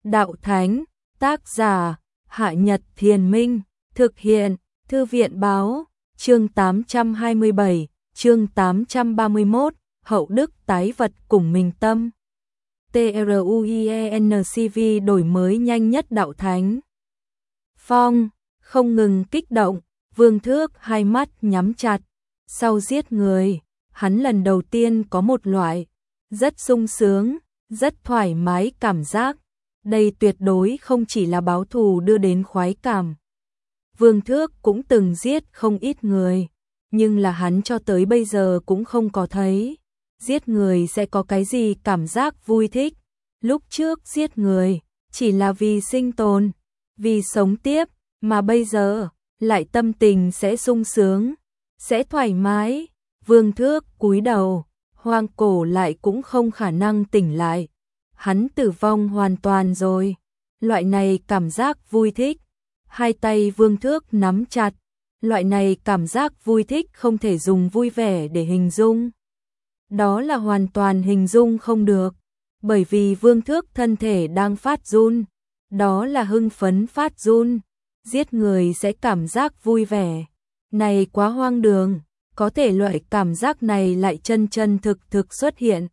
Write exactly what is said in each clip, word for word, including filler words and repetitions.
Đạo Thánh, tác giả, Hạ Nhật Thiền Minh, thực hiện, Thư viện Báo, chương tám trăm hai mươi bảy, chương tám trăm ba mươi mốt, Hậu Đức tái vật cùng mình tâm. TRUIENCV đổi mới nhanh nhất Đạo Thánh. Phong, không ngừng kích động, Vương Thước hai mắt nhắm chặt. Sau giết người, hắn lần đầu tiên có một loại rất sung sướng, rất thoải mái cảm giác. Đây tuyệt đối không chỉ là báo thù đưa đến khoái cảm. Vương Thước cũng từng giết không ít người, nhưng là hắn cho tới bây giờ cũng không có thấy giết người sẽ có cái gì cảm giác vui thích. Lúc trước giết người chỉ là vì sinh tồn, vì sống tiếp, mà bây giờ lại tâm tình sẽ sung sướng, sẽ thoải mái. Vương Thước cúi đầu, hoang cổ lại cũng không khả năng tỉnh lại. Hắn tử vong hoàn toàn rồi. Loại này cảm giác vui thích, hai tay Vương Thước nắm chặt. Loại này cảm giác vui thích không thể dùng vui vẻ để hình dung. Đó là hoàn toàn hình dung không được, bởi vì Vương Thước thân thể đang phát run. Đó là hưng phấn phát run. Giết người sẽ cảm giác vui vẻ. Này quá hoang đường, có thể loại cảm giác này lại chân chân thực thực xuất hiện.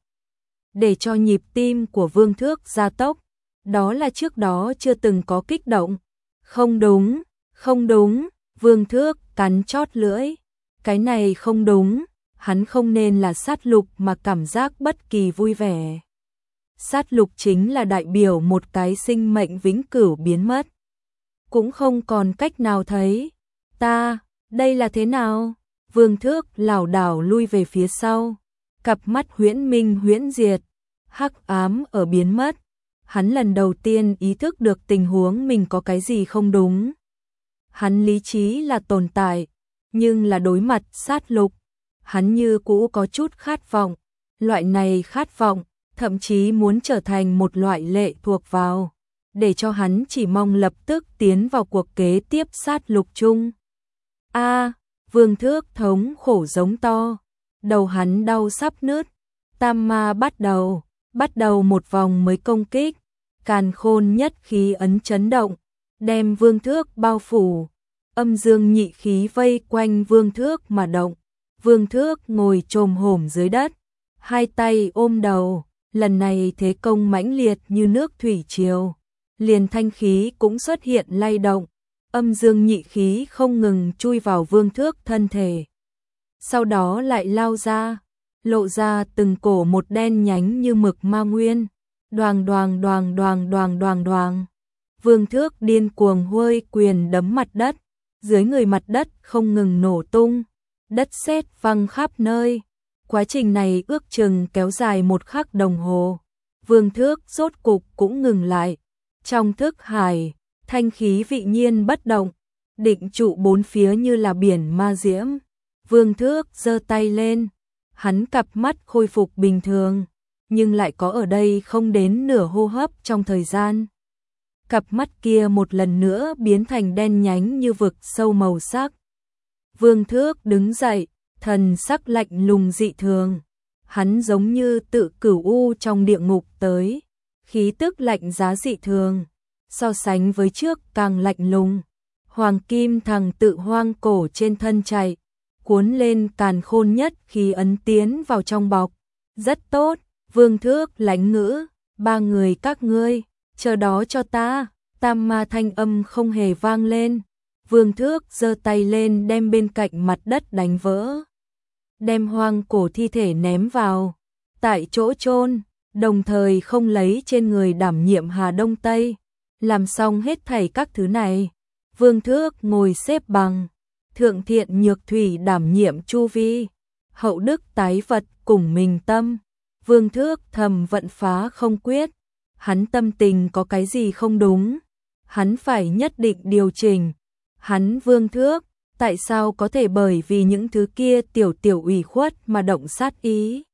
Để cho nhịp tim của Vương Thước gia tốc, đó là trước đó chưa từng có kích động. Không đúng, không đúng, Vương Thước cắn chót lưỡi. Cái này không đúng, hắn không nên là sát lục mà cảm giác bất kỳ vui vẻ. Sát lục chính là đại biểu một cái sinh mệnh vĩnh cửu biến mất. Cũng không còn cách nào thấy. Ta, đây là thế nào? Vương Thước lảo đảo lui về phía sau. Cặp mắt huyễn minh huyễn diệt, hắc ám ở biến mất. Hắn lần đầu tiên ý thức được tình huống mình có cái gì không đúng. Hắn lý trí là tồn tại, nhưng là đối mặt sát lục, hắn như cũ có chút khát vọng. Loại này khát vọng, thậm chí muốn trở thành một loại lệ thuộc vào, để cho hắn chỉ mong lập tức tiến vào cuộc kế tiếp sát lục chung. A, Vương Thước thống khổ giống to, đầu hắn đau sắp nứt. Tam ma bắt đầu, bắt đầu một vòng mới công kích. Càn khôn nhất khí ấn chấn động, đem Vương Thước bao phủ. Âm dương nhị khí vây quanh Vương Thước mà động. Vương Thước ngồi chồm hổm dưới đất, hai tay ôm đầu. Lần này thế công mãnh liệt như nước thủy triều, liền thanh khí cũng xuất hiện lay động. Âm dương nhị khí không ngừng chui vào Vương Thước thân thể, sau đó lại lao ra, lộ ra từng cổ một đen nhánh như mực ma nguyên. Đoàng đoàng đoàng đoàng đoàng đoàng đoàng. Vương Thước điên cuồng huôi quyền đấm mặt đất, dưới người mặt đất không ngừng nổ tung, đất sét văng khắp nơi. Quá trình này ước chừng kéo dài một khắc đồng hồ. Vương Thước rốt cục cũng ngừng lại. Trong thức hải, thanh khí vị nhiên bất động, định trụ bốn phía như là biển ma diễm. Vương Thước giơ tay lên, hắn cặp mắt khôi phục bình thường, nhưng lại có ở đây không đến nửa hô hấp trong thời gian. Cặp mắt kia một lần nữa biến thành đen nhánh như vực sâu màu sắc. Vương Thước đứng dậy, thần sắc lạnh lùng dị thường. Hắn giống như tự cửu u trong địa ngục tới, khí tức lạnh giá dị thường, so sánh với trước càng lạnh lùng. Hoàng kim thằng tự hoang cổ trên thân chạy, cuốn lên càn khôn nhất khí ấn tiến vào trong bọc. Rất tốt, Vương Thước lãnh ngữ, ba người các ngươi, chờ đó cho ta. Tam ma thanh âm không hề vang lên. Vương Thước giơ tay lên đem bên cạnh mặt đất đánh vỡ, đem hoang cổ thi thể ném vào tại chỗ chôn, đồng thời không lấy trên người đảm nhiệm Hà Đông Tây. Làm xong hết thảy các thứ này, Vương Thước ngồi xếp bằng. Thượng thiện nhược thủy đảm nhiệm chu vi, hậu đức tái vật cùng mình tâm. Vương Thước thầm vận phá không quyết. Hắn tâm tình có cái gì không đúng, hắn phải nhất định điều chỉnh. Hắn Vương Thước, tại sao có thể bởi vì những thứ kia tiểu tiểu ủy khuất mà động sát ý?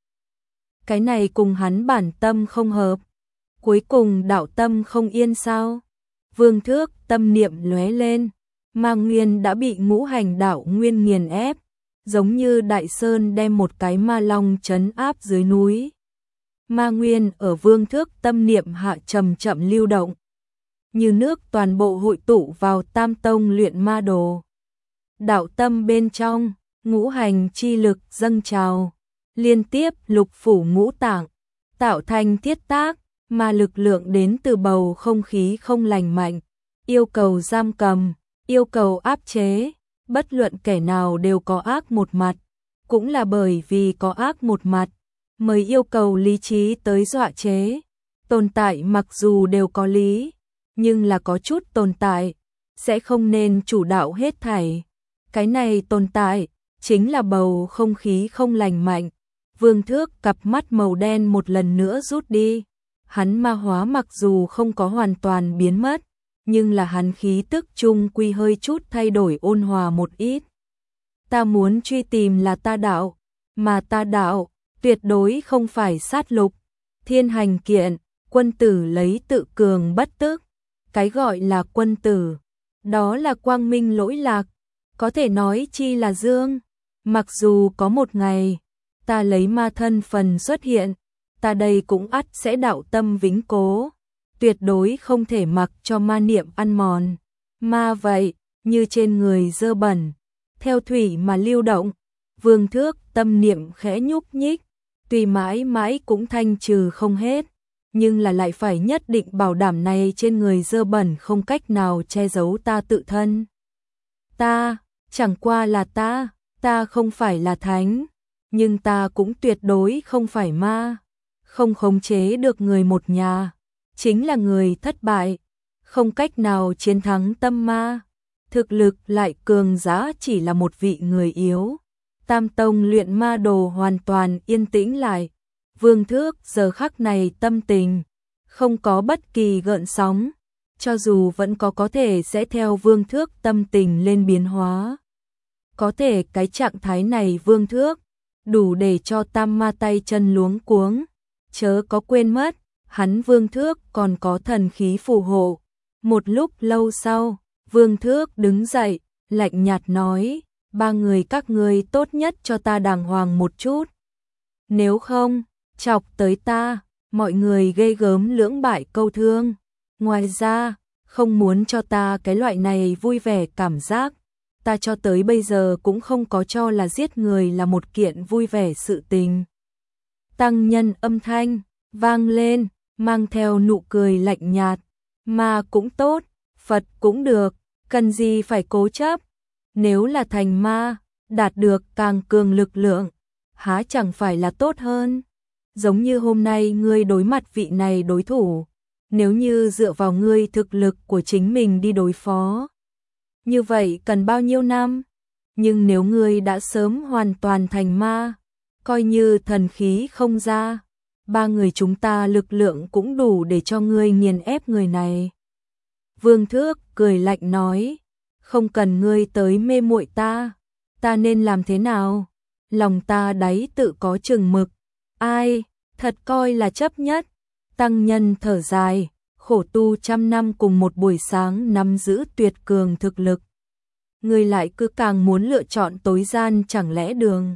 Cái này cùng hắn bản tâm không hợp. Cuối cùng đạo tâm không yên sao? Vương Thước tâm niệm lóe lên, ma nguyên đã bị ngũ hành đạo nguyên nghiền ép, giống như đại sơn đem một cái ma long trấn áp dưới núi. Ma nguyên ở Vương Thước tâm niệm hạ chậm chậm lưu động, như nước toàn bộ hội tụ vào Tam Tông luyện ma đồ. Đạo tâm bên trong, ngũ hành chi lực dâng trào, liên tiếp lục phủ ngũ tạng, tạo thành thiết tác, mà lực lượng đến từ bầu không khí không lành mạnh, yêu cầu giam cầm, yêu cầu áp chế, bất luận kẻ nào đều có ác một mặt, cũng là bởi vì có ác một mặt, mới yêu cầu lý trí tới dọa chế. Tồn tại mặc dù đều có lý, nhưng là có chút tồn tại, sẽ không nên chủ đạo hết thảy. Cái này tồn tại, chính là bầu không khí không lành mạnh. Vương Thước cặp mắt màu đen một lần nữa rút đi. Hắn ma hóa mặc dù không có hoàn toàn biến mất, nhưng là hắn khí tức chung quy hơi chút thay đổi ôn hòa một ít. Ta muốn truy tìm là ta đạo, mà ta đạo, tuyệt đối không phải sát lục. Thiên hành kiện, quân tử lấy tự cường bất tức. Cái gọi là quân tử, đó là quang minh lỗi lạc, có thể nói chi là dương. Mặc dù có một ngày, ta lấy ma thân phần xuất hiện, ta đây cũng ắt sẽ đạo tâm vĩnh cố, tuyệt đối không thể mặc cho ma niệm ăn mòn. Ma vậy, như trên người dơ bẩn, theo thủy mà lưu động. Vương Thước tâm niệm khẽ nhúc nhích, tuy mãi mãi cũng thanh trừ không hết, nhưng là lại phải nhất định bảo đảm này trên người dơ bẩn không cách nào che giấu ta tự thân. Ta, chẳng qua là ta, ta không phải là thánh, nhưng ta cũng tuyệt đối không phải ma. Không khống chế được người một nhà, chính là người thất bại, không cách nào chiến thắng tâm ma. Thực lực lại cường giá chỉ là một vị người yếu. Tam Tông luyện ma đồ hoàn toàn yên tĩnh lại. Vương Thước giờ khắc này tâm tình không có bất kỳ gợn sóng, cho dù vẫn có có thể sẽ theo Vương Thước tâm tình lên biến hóa. Có thể cái trạng thái này Vương Thước đủ để cho tam ma tay chân luống cuống. Chớ có quên mất, hắn Vương Thước còn có thần khí phù hộ. Một lúc lâu sau, Vương Thước đứng dậy, lạnh nhạt nói, ba người các ngươi tốt nhất cho ta đàng hoàng một chút. Nếu không, chọc tới ta, mọi người ghê gớm lưỡng bại câu thương. Ngoài ra, không muốn cho ta cái loại này vui vẻ cảm giác. Ta cho tới bây giờ cũng không có cho là giết người là một kiện vui vẻ sự tình. Tăng nhân âm thanh, vang lên, mang theo nụ cười lạnh nhạt. Ma cũng tốt, Phật cũng được, cần gì phải cố chấp. Nếu là thành ma, đạt được càng cường lực lượng, há chẳng phải là tốt hơn. Giống như hôm nay ngươi đối mặt vị này đối thủ, nếu như dựa vào ngươi thực lực của chính mình đi đối phó, như vậy cần bao nhiêu năm? Nhưng nếu ngươi đã sớm hoàn toàn thành ma, coi như thần khí không ra, ba người chúng ta lực lượng cũng đủ để cho ngươi nghiền ép người này. Vương Thước cười lạnh nói, không cần ngươi tới mê muội ta, ta nên làm thế nào? Lòng ta đáy tự có chừng mực, ai, thật coi là chấp nhất. Tăng nhân thở dài, khổ tu trăm năm cùng một buổi sáng nắm giữ tuyệt cường thực lực. Ngươi lại cứ càng muốn lựa chọn tối gian chẳng lẽ đường.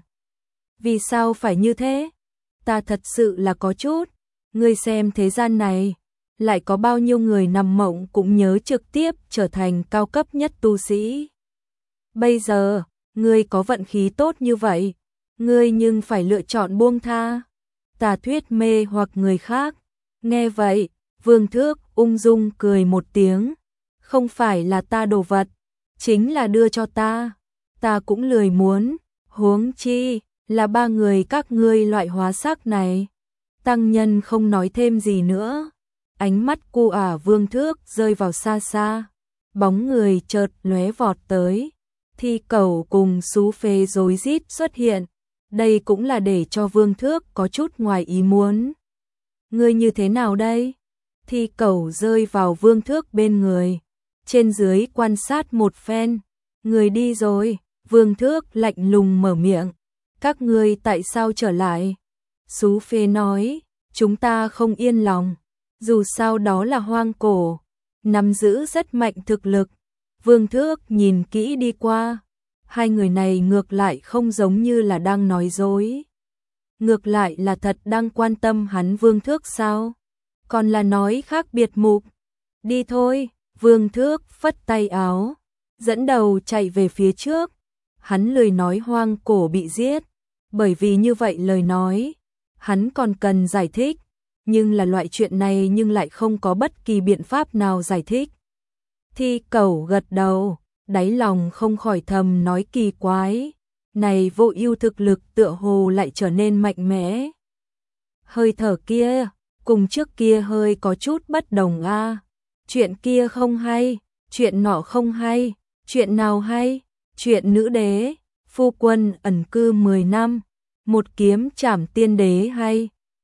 Vì sao phải như thế? Ta thật sự là có chút. Ngươi xem thế gian này, lại có bao nhiêu người nằm mộng cũng nhớ trực tiếp trở thành cao cấp nhất tu sĩ. Bây giờ, ngươi có vận khí tốt như vậy, ngươi nhưng phải lựa chọn buông tha. Tà thuyết mê hoặc người khác. Nghe vậy, Vương Thước ung dung cười một tiếng. Không phải là ta đồ vật, chính là đưa cho ta. Ta cũng lười muốn, huống chi là ba người các ngươi loại hóa sắc này. Tăng nhân không nói thêm gì nữa. Ánh mắt cu ả Vương Thước rơi vào xa xa. Bóng người chợt lóe vọt tới. Thi Cẩu cùng Sú Phê rối rít xuất hiện. Đây cũng là để cho Vương Thước có chút ngoài ý muốn. Ngươi như thế nào đây? Thi Cẩu rơi vào Vương Thước bên người. Trên dưới quan sát một phen. Người đi rồi. Vương Thước lạnh lùng mở miệng. Các ngươi tại sao trở lại? Sú Phê nói, chúng ta không yên lòng. Dù sao đó là hoang cổ, nắm giữ rất mạnh thực lực. Vương Thước nhìn kỹ đi qua. Hai người này ngược lại không giống như là đang nói dối. Ngược lại là thật đang quan tâm hắn Vương Thước sao? Còn là nói khác biệt mục. Đi thôi, Vương Thước phất tay áo, dẫn đầu chạy về phía trước. Hắn lười nói hoang cổ bị giết, bởi vì như vậy lời nói, hắn còn cần giải thích, nhưng là loại chuyện này nhưng lại không có bất kỳ biện pháp nào giải thích. Thi Cẩu gật đầu, đáy lòng không khỏi thầm nói kỳ quái, này Vô Ưu thực lực tựa hồ lại trở nên mạnh mẽ. Hơi thở kia, cùng trước kia hơi có chút bất đồng a. Chuyện kia không hay, chuyện nọ không hay, chuyện nào hay? Chuyện nữ đế, phu quân ẩn cư mười năm, một kiếm trảm tiên đế hay?